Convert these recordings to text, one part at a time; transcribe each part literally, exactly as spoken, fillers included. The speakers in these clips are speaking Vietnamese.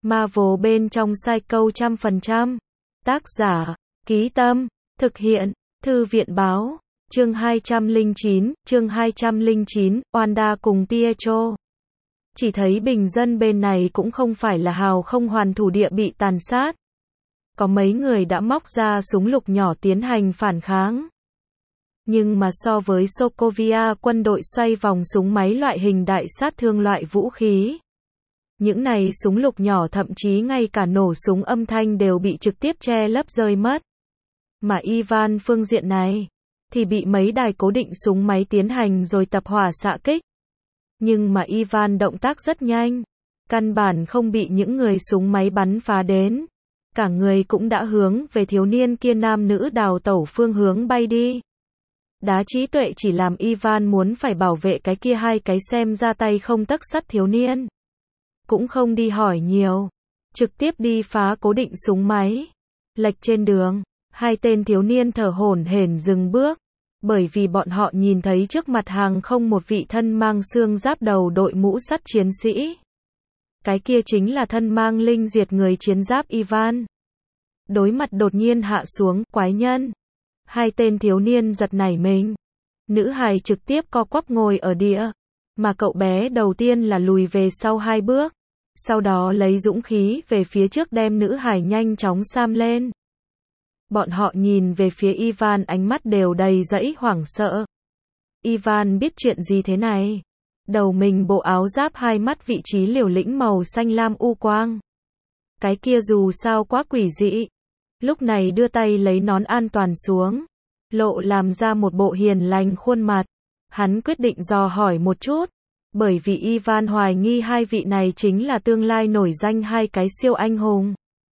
Marvel bên trong Psycho trăm phần trăm. Tác giả, Ký Tâm, thực hiện, Thư viện Báo. Chương hai trăm lẻ chín, chương hai trăm lẻ chín, Wanda cùng Pietro. Chỉ thấy bình dân bên này cũng không phải là hào không hoàn thủ địa bị tàn sát. Có mấy người đã móc ra súng lục nhỏ tiến hành phản kháng. Nhưng mà so với Sokovia quân đội xoay vòng súng máy loại hình đại sát thương loại vũ khí. Những này súng lục nhỏ thậm chí ngay cả nổ súng âm thanh đều bị trực tiếp che lấp rơi mất. Mà Ivan phương diện này, thì bị mấy đài cố định súng máy tiến hành rồi tập hỏa xạ kích. Nhưng mà Ivan động tác rất nhanh, căn bản không bị những người súng máy bắn phá đến. Cả người cũng đã hướng về thiếu niên kia nam nữ đào tẩu phương hướng bay đi. Đá trí tuệ chỉ làm Ivan muốn phải bảo vệ cái kia hai cái xem ra tay không tấc sắt thiếu niên. Cũng không đi hỏi nhiều, trực tiếp đi phá cố định súng máy. Lệch trên đường, hai tên thiếu niên thở hổn hển dừng bước, bởi vì bọn họ nhìn thấy trước mặt hàng không một vị thân mang xương giáp đầu đội mũ sắt chiến sĩ. Cái kia chính là thân mang linh diệt người chiến giáp Ivan. Đối mặt đột nhiên hạ xuống, quái nhân. Hai tên thiếu niên giật nảy mình. Nữ hài trực tiếp co quắp ngồi ở địa, mà cậu bé đầu tiên là lùi về sau hai bước, sau đó lấy dũng khí về phía trước đem nữ hài nhanh chóng sam lên. Bọn họ nhìn về phía Ivan ánh mắt đều đầy dẫy hoảng sợ. Ivan biết chuyện gì thế này? Đầu mình bộ áo giáp hai mắt vị trí liều lĩnh màu xanh lam u quang. Cái kia dù sao quá quỷ dị. Lúc này đưa tay lấy nón an toàn xuống, lộ làm ra một bộ hiền lành khuôn mặt. Hắn quyết định dò hỏi một chút, bởi vì Ivan hoài nghi hai vị này chính là tương lai nổi danh hai cái siêu anh hùng.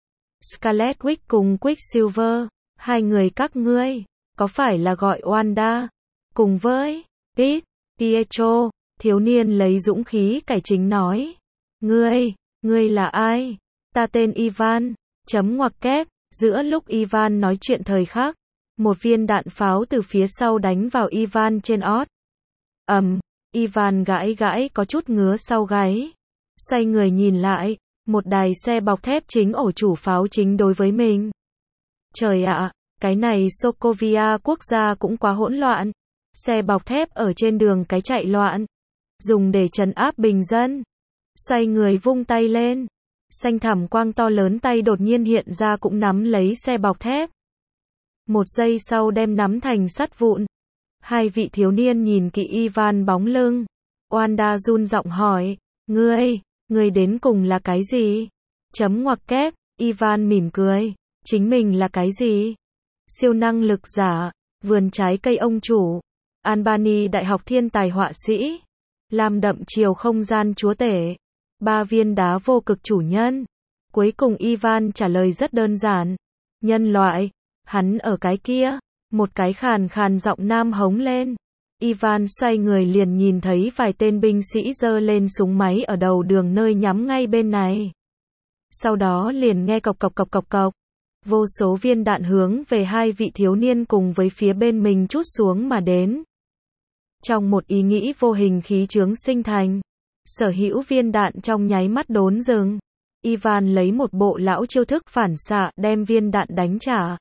Scarlet Witch cùng Quicksilver, hai người các ngươi, có phải là gọi Wanda? Cùng với Pete, Pietro, thiếu niên lấy dũng khí cải chính nói. Ngươi, ngươi là ai? Ta tên Ivan, chấm ngoặc kép. Giữa lúc Ivan nói chuyện thời khắc, một viên đạn pháo từ phía sau đánh vào Ivan trên ót. Ầm, um, Ivan gãi gãi có chút ngứa sau gáy. Xoay người nhìn lại, một đài xe bọc thép chính ổ chủ pháo chính đối với mình. Trời ạ, cái này Sokovia quốc gia cũng quá hỗn loạn. Xe bọc thép ở trên đường cái chạy loạn, dùng để trấn áp bình dân. Xoay người vung tay lên. Xanh thẳm quang to lớn tay đột nhiên hiện ra cũng nắm lấy xe bọc thép. Một giây sau đem nắm thành sắt vụn. Hai vị thiếu niên nhìn kỹ Ivan bóng lưng. Wanda run giọng hỏi, ngươi, ngươi đến cùng là cái gì? Chấm ngoặc kép, Ivan mỉm cười, chính mình là cái gì? Siêu năng lực giả, vườn trái cây ông chủ, Albany Đại học thiên tài họa sĩ, làm đậm chiều không gian chúa tể. Ba viên đá vô cực chủ nhân. Cuối cùng Ivan trả lời rất đơn giản. Nhân loại. Hắn ở cái kia. Một cái khàn khàn giọng nam hống lên. Ivan xoay người liền nhìn thấy vài tên binh sĩ giơ lên súng máy ở đầu đường nơi nhắm ngay bên này. Sau đó liền nghe cộc cộc cộc cộc cộc. Vô số viên đạn hướng về hai vị thiếu niên cùng với phía bên mình trút xuống mà đến. Trong một ý nghĩ vô hình khí chướng sinh thành. Sở hữu viên đạn trong nháy mắt đốn dừng. Ivan lấy một bộ lão chiêu thức phản xạ đem viên đạn đánh trả.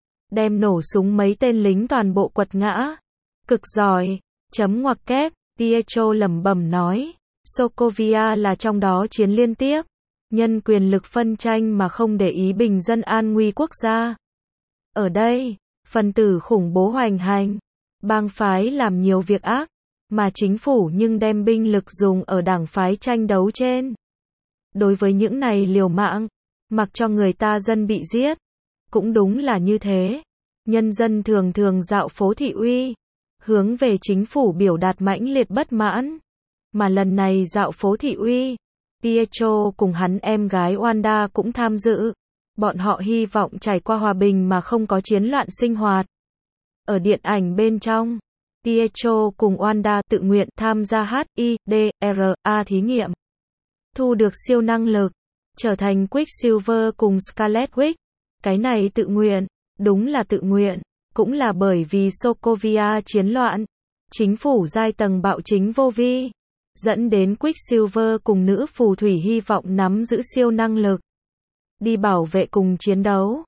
Đem nổ súng mấy tên lính toàn bộ quật ngã. Cực giỏi. Chấm ngoặc kép, Pietro lẩm bẩm nói. Sokovia là trong đó chiến liên tiếp. Nhân quyền lực phân tranh mà không để ý bình dân an nguy quốc gia. Ở đây, phần tử khủng bố hoành hành. Bang phái làm nhiều việc ác. Mà chính phủ nhưng đem binh lực dùng ở đảng phái tranh đấu trên. Đối với những này liều mạng, mặc cho người ta dân bị giết. Cũng đúng là như thế. Nhân dân thường thường dạo phố thị uy, hướng về chính phủ biểu đạt mãnh liệt bất mãn. Mà lần này dạo phố thị uy, Pietro cùng hắn em gái Wanda cũng tham dự. Bọn họ hy vọng trải qua hòa bình mà không có chiến loạn sinh hoạt. Ở điện ảnh bên trong, Pietro cùng Wanda tự nguyện tham gia hát i đê rờ a thí nghiệm. Thu được siêu năng lực, trở thành Quicksilver cùng Scarlet Witch. Cái này tự nguyện, đúng là tự nguyện, cũng là bởi vì Sokovia chiến loạn. Chính phủ giai tầng bạo chính vô vi. dẫn đến Quicksilver cùng nữ phù thủy hy vọng nắm giữ siêu năng lực, đi bảo vệ cùng chiến đấu.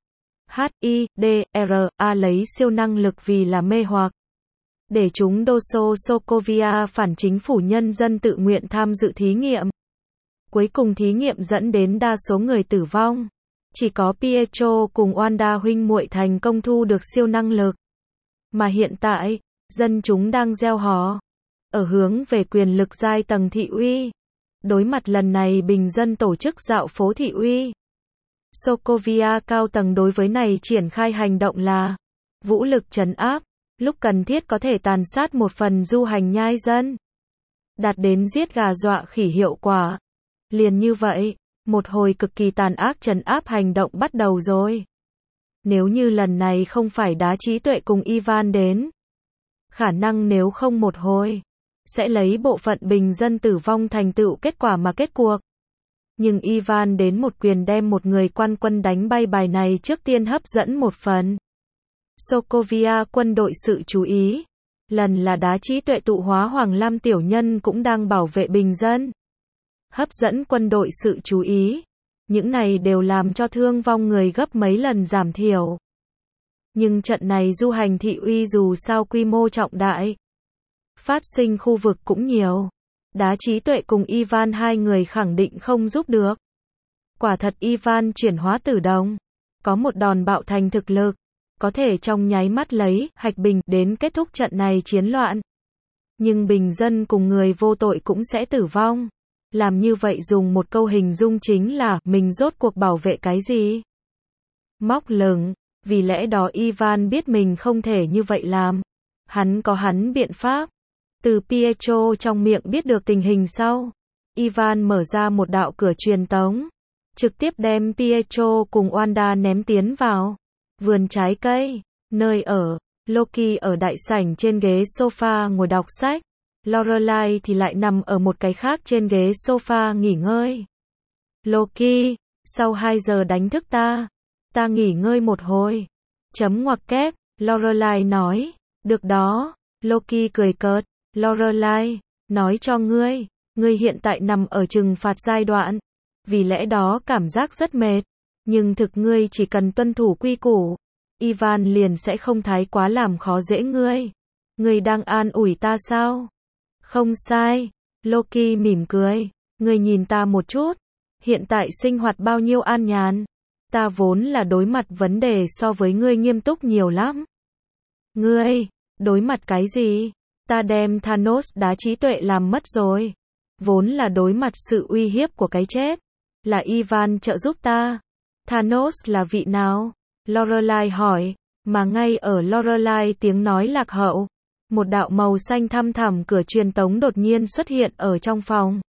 Hydra lấy siêu năng lực vì là mê hoặc, để chúng Doso Sokovia phản chính phủ nhân dân tự nguyện tham dự thí nghiệm. Cuối cùng thí nghiệm dẫn đến đa số người tử vong. Chỉ có Pietro cùng Wanda huynh muội thành công thu được siêu năng lực. Mà hiện tại, dân chúng đang gieo hò ở hướng về quyền lực giai tầng thị uy. Đối mặt lần này bình dân tổ chức dạo phố thị uy, Sokovia cao tầng đối với này triển khai hành động là vũ lực trấn áp, lúc cần thiết có thể tàn sát một phần du hành nhai dân, đạt đến giết gà dọa khỉ hiệu quả. Liền như vậy, một hồi cực kỳ tàn ác trấn áp hành động bắt đầu rồi. Nếu như lần này không phải đá trí tuệ cùng Ivan đến, khả năng nếu không một hồi, sẽ lấy bộ phận bình dân tử vong thành tựu kết quả mà kết cuộc. Nhưng Ivan đến một quyền đem một người quan quân đánh bay, bài này trước tiên hấp dẫn một phần Sokovia quân đội sự chú ý. Lần là đá trí tuệ tụ hóa Hoàng Lam tiểu nhân cũng đang bảo vệ bình dân, hấp dẫn quân đội sự chú ý. Những này đều làm cho thương vong người gấp mấy lần giảm thiểu. Nhưng trận này du hành thị uy dù sao quy mô trọng đại, phát sinh khu vực cũng nhiều. Đá trí tuệ cùng Ivan hai người khẳng định không giúp được. Quả thật Ivan chuyển hóa tử đồng, có một đòn bạo thành thực lực, có thể trong nháy mắt lấy hạch bình đến kết thúc trận này chiến loạn. Nhưng bình dân cùng người vô tội cũng sẽ tử vong. Làm như vậy dùng một câu hình dung chính là mình rốt cuộc bảo vệ cái gì? Móc lửng. Vì lẽ đó Ivan biết mình không thể như vậy làm. Hắn có hắn biện pháp. Từ Pietro trong miệng biết được tình hình sau, Ivan mở ra một đạo cửa truyền tống, trực tiếp đem Pietro cùng Wanda ném tiến vào vườn trái cây, nơi ở. Loki ở đại sảnh trên ghế sofa ngồi đọc sách, Lorelai thì lại nằm ở một cái khác trên ghế sofa nghỉ ngơi. Loki, sau hai giờ đánh thức ta, ta nghỉ ngơi một hồi. Chấm ngoặc kép, Lorelai nói, được đó. Loki cười cợt, Lorelai, nói cho ngươi, ngươi hiện tại nằm ở trừng phạt giai đoạn, vì lẽ đó cảm giác rất mệt, nhưng thực ngươi chỉ cần tuân thủ quy củ, Ivan liền sẽ không thái quá làm khó dễ ngươi. Ngươi đang an ủi ta sao? Không sai. Loki mỉm cười, ngươi nhìn ta một chút, hiện tại sinh hoạt bao nhiêu an nhàn. Ta vốn là đối mặt vấn đề so với ngươi nghiêm túc nhiều lắm. Ngươi, đối mặt cái gì? Ta đem Thanos đá trí tuệ làm mất rồi. Vốn là đối mặt sự uy hiếp của cái chết. Là Ivan trợ giúp ta. Thanos là vị nào? Lorelai hỏi, mà ngay ở Lorelai tiếng nói lạc hậu, một đạo màu xanh thăm thẳm cửa truyền tống đột nhiên xuất hiện ở trong phòng.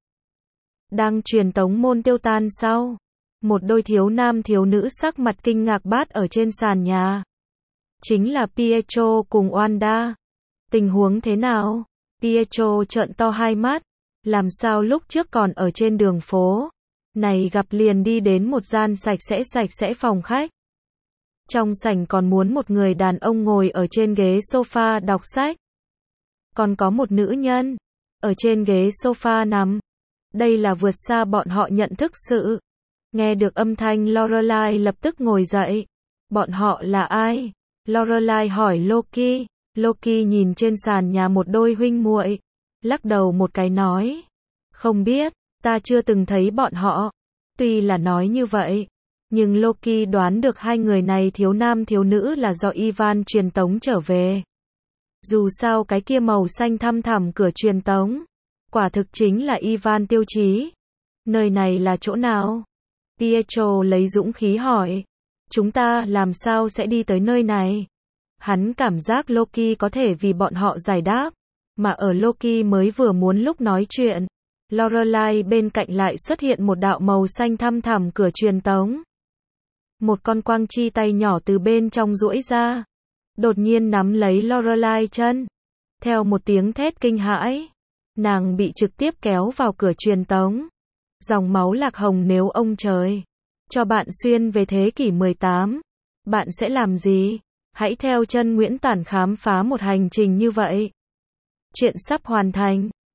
Đang truyền tống môn tiêu tan sau, một đôi thiếu nam thiếu nữ sắc mặt kinh ngạc bát ở trên sàn nhà. Chính là Pietro cùng Wanda. Tình huống thế nào? Pietro trợn to hai mắt. Làm sao lúc trước còn ở trên đường phố, này gặp liền đi đến một gian sạch sẽ sạch sẽ phòng khách. Trong sảnh còn muốn một người đàn ông ngồi ở trên ghế sofa đọc sách. Còn có một nữ nhân ở trên ghế sofa nằm. Đây là vượt xa bọn họ nhận thức sự. Nghe được âm thanh Lorelai lập tức ngồi dậy. Bọn họ là ai? Lorelai hỏi Loki. Loki nhìn trên sàn nhà một đôi huynh muội, lắc đầu một cái nói, không biết, ta chưa từng thấy bọn họ. Tuy là nói như vậy, nhưng Loki đoán được hai người này thiếu nam thiếu nữ là do Ivan truyền tống trở về. Dù sao cái kia màu xanh thăm thẳm cửa truyền tống, quả thực chính là Ivan tiêu chí. Nơi này là chỗ nào? Pietro lấy dũng khí hỏi. Chúng ta làm sao sẽ đi tới nơi này? Hắn cảm giác Loki có thể vì bọn họ giải đáp. Mà ở Loki mới vừa muốn lúc nói chuyện, Lorelai bên cạnh lại xuất hiện một đạo màu xanh thăm thẳm cửa truyền tống. Một con quang chi tay nhỏ từ bên trong duỗi ra, đột nhiên nắm lấy Lorelai chân. Theo một tiếng thét kinh hãi, nàng bị trực tiếp kéo vào cửa truyền tống. Dòng máu lạc hồng, nếu ông trời cho bạn xuyên về thế kỷ mười tám, bạn sẽ làm gì? Hãy theo chân Nguyễn Tản khám phá một hành trình như vậy. Chuyện sắp hoàn thành.